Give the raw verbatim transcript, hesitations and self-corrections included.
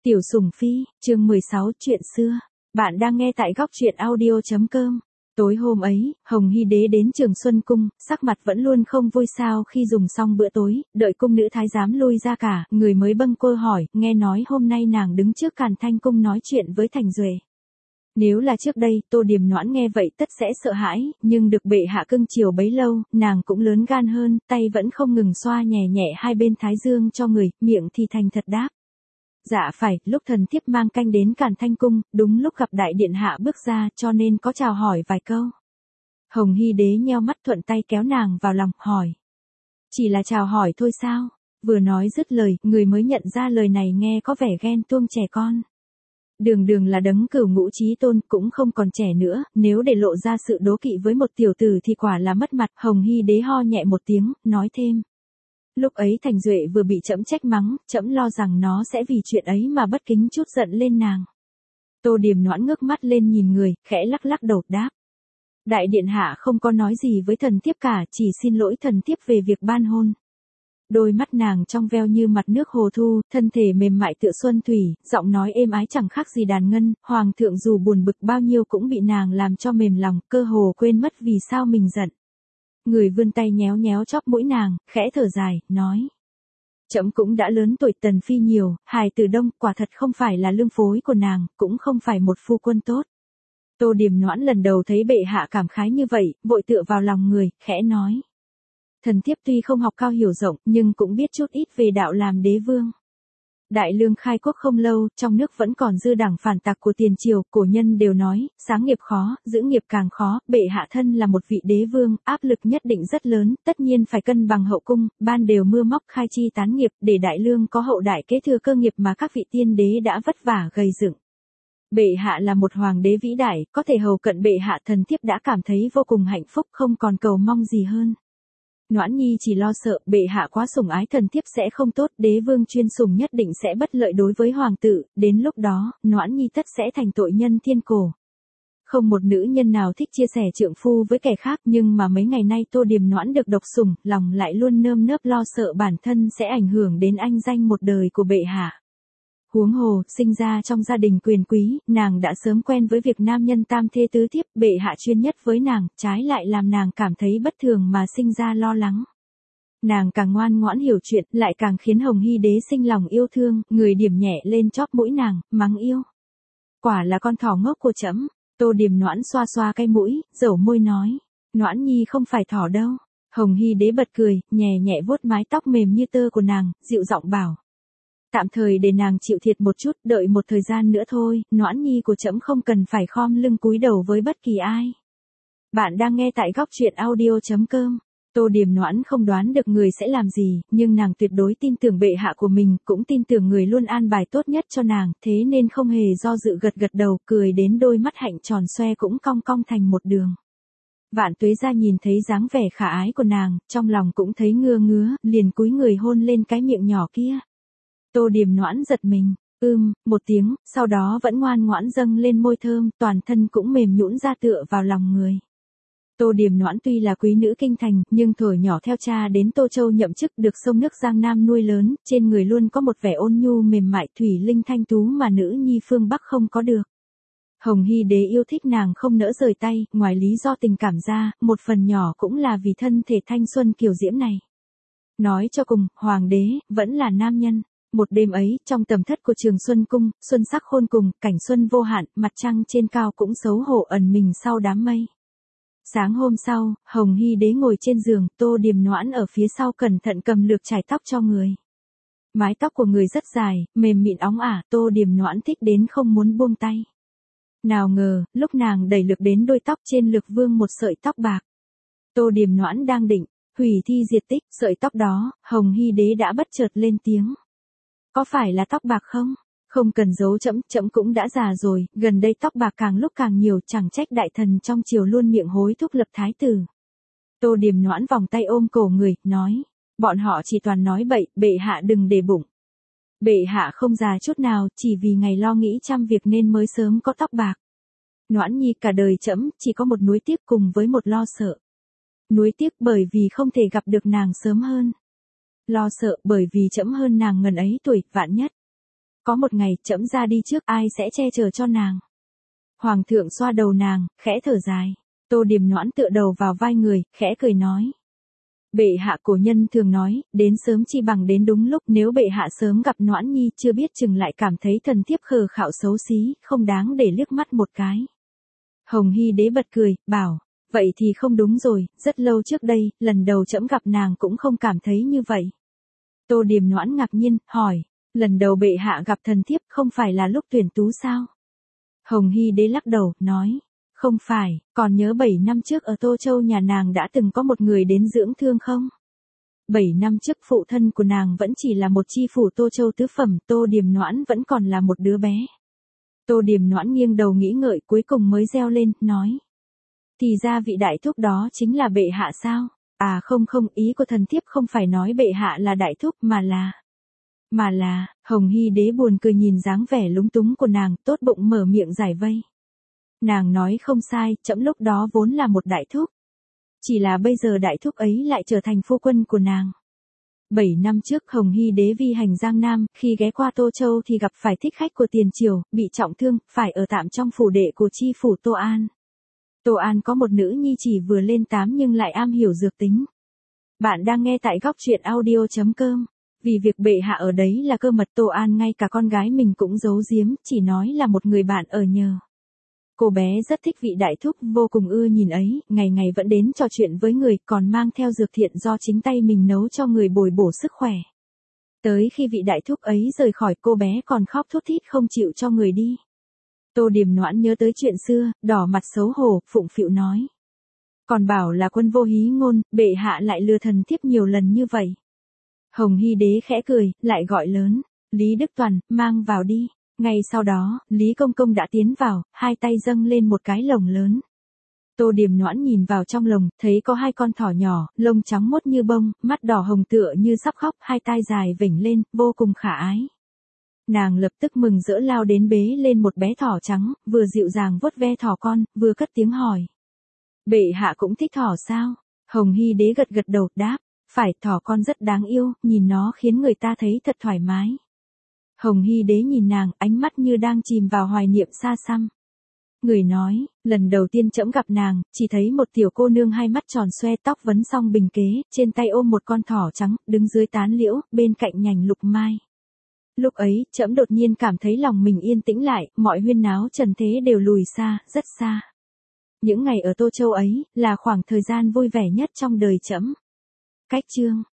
Tiểu Sủng Phi, chương mười sáu, chuyện xưa. Bạn đang nghe tại góc truyện audio chấm com. Tối hôm ấy, Hồng Hy Đế đến Trường Xuân Cung, sắc mặt vẫn luôn không vui sao khi dùng xong bữa tối, đợi cung nữ thái giám lui ra cả, người mới bâng quơ hỏi, nghe nói hôm nay nàng đứng trước Càn Thanh Cung nói chuyện với Thành Duệ. Nếu là trước đây, Tô Điềm Noãn nghe vậy tất sẽ sợ hãi, nhưng được bệ hạ cưng chiều bấy lâu, nàng cũng lớn gan hơn, tay vẫn không ngừng xoa nhẹ nhẹ hai bên thái dương cho người, miệng thì thành thật đáp. Dạ phải, lúc thần thiếp mang canh đến Càn Thanh Cung, đúng lúc gặp đại điện hạ bước ra cho nên có chào hỏi vài câu. Hồng Hy Đế nheo mắt thuận tay kéo nàng vào lòng, hỏi. Chỉ là chào hỏi thôi sao? Vừa nói dứt lời, người mới nhận ra lời này nghe có vẻ ghen tuông trẻ con. Đường đường là đấng cửu ngũ chí tôn, cũng không còn trẻ nữa, nếu để lộ ra sự đố kỵ với một tiểu tử thì quả là mất mặt. Hồng Hy Đế ho nhẹ một tiếng, nói thêm. Lúc ấy Thành Duệ vừa bị trẫm trách mắng, trẫm lo rằng nó sẽ vì chuyện ấy mà bất kính chút giận lên nàng. Tô Điềm Noãn ngước mắt lên nhìn người, khẽ lắc lắc đầu đáp. Đại điện hạ không có nói gì với thần thiếp cả, chỉ xin lỗi thần thiếp về việc ban hôn. Đôi mắt nàng trong veo như mặt nước hồ thu, thân thể mềm mại tựa xuân thủy, giọng nói êm ái chẳng khác gì đàn ngân, hoàng thượng dù buồn bực bao nhiêu cũng bị nàng làm cho mềm lòng, cơ hồ quên mất vì sao mình giận. Người vươn tay nhéo nhéo chóp mũi nàng, khẽ thở dài, nói. Trẫm cũng đã lớn tuổi, Tần Phi nhiều, hài tử đông, quả thật không phải là lương phối của nàng, cũng không phải một phu quân tốt. Tô Điềm Noãn lần đầu thấy bệ hạ cảm khái như vậy, vội tựa vào lòng người, khẽ nói. Thần thiếp tuy không học cao hiểu rộng, nhưng cũng biết chút ít về đạo làm đế vương. Đại Lương khai quốc không lâu, trong nước vẫn còn dư đảng phản tặc của tiền triều, cổ nhân đều nói, sáng nghiệp khó, giữ nghiệp càng khó, bệ hạ thân là một vị đế vương, áp lực nhất định rất lớn, tất nhiên phải cân bằng hậu cung, ban đều mưa móc khai chi tán nghiệp, để Đại Lương có hậu đại kế thừa cơ nghiệp mà các vị tiên đế đã vất vả gầy dựng. Bệ hạ là một hoàng đế vĩ đại, có thể hầu cận bệ hạ, thần thiếp đã cảm thấy vô cùng hạnh phúc, không còn cầu mong gì hơn. Noãn Nhi chỉ lo sợ bệ hạ quá sủng ái thần thiếp sẽ không tốt, đế vương chuyên sủng nhất định sẽ bất lợi đối với hoàng tử, đến lúc đó, Noãn Nhi tất sẽ thành tội nhân thiên cổ. Không một nữ nhân nào thích chia sẻ trượng phu với kẻ khác, nhưng mà mấy ngày nay Tô Điềm Noãn được độc sủng, lòng lại luôn nơm nớp lo sợ bản thân sẽ ảnh hưởng đến anh danh một đời của bệ hạ. Huống hồ, sinh ra trong gia đình quyền quý, nàng đã sớm quen với việc nam nhân tam thê tứ thiếp, bệ hạ chuyên nhất với nàng, trái lại làm nàng cảm thấy bất thường mà sinh ra lo lắng. Nàng càng ngoan ngoãn hiểu chuyện, lại càng khiến Hồng Hy Đế sinh lòng yêu thương, người điểm nhẹ lên chóp mũi nàng, mắng yêu. Quả là con thỏ ngốc của trẫm. Tô Điềm Noãn xoa xoa cái mũi, dẩu môi nói. Noãn Nhi không phải thỏ đâu. Hồng Hy Đế bật cười, nhẹ nhẹ vuốt mái tóc mềm như tơ của nàng, dịu giọng bảo. Tạm thời để nàng chịu thiệt một chút, đợi một thời gian nữa thôi, Noãn Nhi của trẫm không cần phải khom lưng cúi đầu với bất kỳ ai. Bạn đang nghe tại góc truyện audio chấm com. Tô Điềm Noãn không đoán được người sẽ làm gì, nhưng nàng tuyệt đối tin tưởng bệ hạ của mình, cũng tin tưởng người luôn an bài tốt nhất cho nàng, thế nên không hề do dự gật gật đầu, cười đến đôi mắt hạnh tròn xoe cũng cong cong thành một đường. Vạn Tuế Gia nhìn thấy dáng vẻ khả ái của nàng, trong lòng cũng thấy ngưa ngứa, liền cúi người hôn lên cái miệng nhỏ kia. Tô Điềm Noãn giật mình, ưm, một tiếng, sau đó vẫn ngoan ngoãn dâng lên môi thơm, toàn thân cũng mềm nhũn ra tựa vào lòng người. Tô Điềm Noãn tuy là quý nữ kinh thành, nhưng thuở nhỏ theo cha đến Tô Châu nhậm chức, được sông nước Giang Nam nuôi lớn, trên người luôn có một vẻ ôn nhu mềm mại thủy linh thanh tú mà nữ nhi phương Bắc không có được. Hồng Hy Đế yêu thích nàng không nỡ rời tay, ngoài lý do tình cảm ra, một phần nhỏ cũng là vì thân thể thanh xuân kiều diễm này. Nói cho cùng, hoàng đế, vẫn là nam nhân. Một đêm ấy, trong tầm thất của Trường Xuân Cung, xuân sắc khôn cùng, cảnh xuân vô hạn, mặt trăng trên cao cũng xấu hổ ẩn mình sau đám mây. Sáng hôm sau, Hồng Hy Đế ngồi trên giường, Tô Điềm Noãn ở phía sau cẩn thận cầm lược chải tóc cho người. Mái tóc của người rất dài, mềm mịn óng ả, Tô Điềm Noãn thích đến không muốn buông tay. Nào ngờ, lúc nàng đẩy lược đến đôi tóc trên lược vương một sợi tóc bạc. Tô Điềm Noãn đang định hủy thi diệt tích sợi tóc đó, Hồng Hy Đế đã bất chợt lên tiếng. Có phải là tóc bạc không? Không cần giấu trẫm, trẫm cũng đã già rồi, gần đây tóc bạc càng lúc càng nhiều, chẳng trách đại thần trong triều luôn miệng hối thúc lập thái tử. Tô Điềm Noãn vòng tay ôm cổ người, nói, bọn họ chỉ toàn nói bậy, bệ hạ đừng để bụng. Bệ hạ không già chút nào, chỉ vì ngày lo nghĩ trăm việc nên mới sớm có tóc bạc. Noãn Nhi cả đời trẫm chỉ có một nuối tiếc cùng với một lo sợ. Nuối tiếc bởi vì không thể gặp được nàng sớm hơn. Lo sợ bởi vì trẫm hơn nàng ngần ấy tuổi, vạn nhất. có một ngày trẫm ra đi trước ai sẽ che chở cho nàng. Hoàng thượng xoa đầu nàng, khẽ thở dài. Tô Điềm Noãn tựa đầu vào vai người, khẽ cười nói. Bệ hạ cổ nhân thường nói, đến sớm chi bằng đến đúng lúc, nếu bệ hạ sớm gặp Noãn Nhi chưa biết chừng lại cảm thấy thần thiếp khờ khạo xấu xí, không đáng để liếc mắt một cái. Hồng Hy đế bật cười, bảo, vậy thì không đúng rồi, rất lâu trước đây, lần đầu trẫm gặp nàng cũng không cảm thấy như vậy. Tô Điềm Noãn ngạc nhiên, hỏi, lần đầu bệ hạ gặp thần thiếp không phải là lúc tuyển tú sao? Hồng Hy đế lắc đầu, nói, không phải, còn nhớ bảy năm trước ở Tô Châu nhà nàng đã từng có một người đến dưỡng thương không? Bảy năm trước phụ thân của nàng vẫn chỉ là một chi phủ Tô Châu tứ phẩm, Tô Điềm Noãn vẫn còn là một đứa bé. Tô Điềm Noãn nghiêng đầu nghĩ ngợi cuối cùng mới reo lên, nói. Thì ra vị đại thúc đó chính là bệ hạ sao? À không không, ý của thần thiếp không phải nói bệ hạ là đại thúc mà là... Mà là, Hồng Hy đế buồn cười nhìn dáng vẻ lúng túng của nàng, tốt bụng mở miệng giải vây. Nàng nói không sai, trẫm lúc đó vốn là một đại thúc. Chỉ là bây giờ đại thúc ấy lại trở thành phu quân của nàng. Bảy năm trước Hồng Hy đế vi hành Giang Nam, khi ghé qua Tô Châu thì gặp phải thích khách của tiền triều, bị trọng thương, phải ở tạm trong phủ đệ của chi phủ Tô An. Tô An có một nữ nhi chỉ vừa lên tám nhưng lại am hiểu dược tính. Bạn đang nghe tại góc truyện audio chấm com. Vì việc bệ hạ ở đấy là cơ mật, Tô An ngay cả con gái mình cũng giấu giếm, chỉ nói là một người bạn ở nhờ. Cô bé rất thích vị đại thúc, vô cùng ưa nhìn ấy, ngày ngày vẫn đến trò chuyện với người, còn mang theo dược thiện do chính tay mình nấu cho người bồi bổ sức khỏe. Tới khi vị đại thúc ấy rời khỏi, cô bé còn khóc thút thít không chịu cho người đi. Tô Điềm Noãn nhớ tới chuyện xưa, đỏ mặt xấu hổ, phụng phịu nói. Còn bảo là quân vô hí ngôn, bệ hạ lại lừa thần thiếp nhiều lần như vậy. Hồng Hy đế khẽ cười, lại gọi lớn, Lý Đức Toàn, mang vào đi. Ngay sau đó, Lý Công Công đã tiến vào, hai tay dâng lên một cái lồng lớn. Tô Điềm Noãn nhìn vào trong lồng, thấy có hai con thỏ nhỏ, lông trắng mốt như bông, mắt đỏ hồng tựa như sắp khóc, hai tai dài vểnh lên, vô cùng khả ái. Nàng lập tức mừng rỡ lao đến bế lên một bé thỏ trắng, vừa dịu dàng vuốt ve thỏ con, vừa cất tiếng hỏi. Bệ hạ cũng thích thỏ sao? Hồng Hy đế gật gật đầu, đáp. Phải, thỏ con rất đáng yêu, nhìn nó khiến người ta thấy thật thoải mái. Hồng Hy đế nhìn nàng, ánh mắt như đang chìm vào hoài niệm xa xăm. Người nói, lần đầu tiên trẫm gặp nàng, chỉ thấy một tiểu cô nương hai mắt tròn xoe, tóc vấn song bình kế, trên tay ôm một con thỏ trắng, đứng dưới tán liễu, bên cạnh nhành lục mai. Lúc ấy, trẫm đột nhiên cảm thấy lòng mình yên tĩnh lại, mọi huyên náo trần thế đều lùi xa, rất xa. Những ngày ở Tô Châu ấy, là khoảng thời gian vui vẻ nhất trong đời trẫm. Cách chương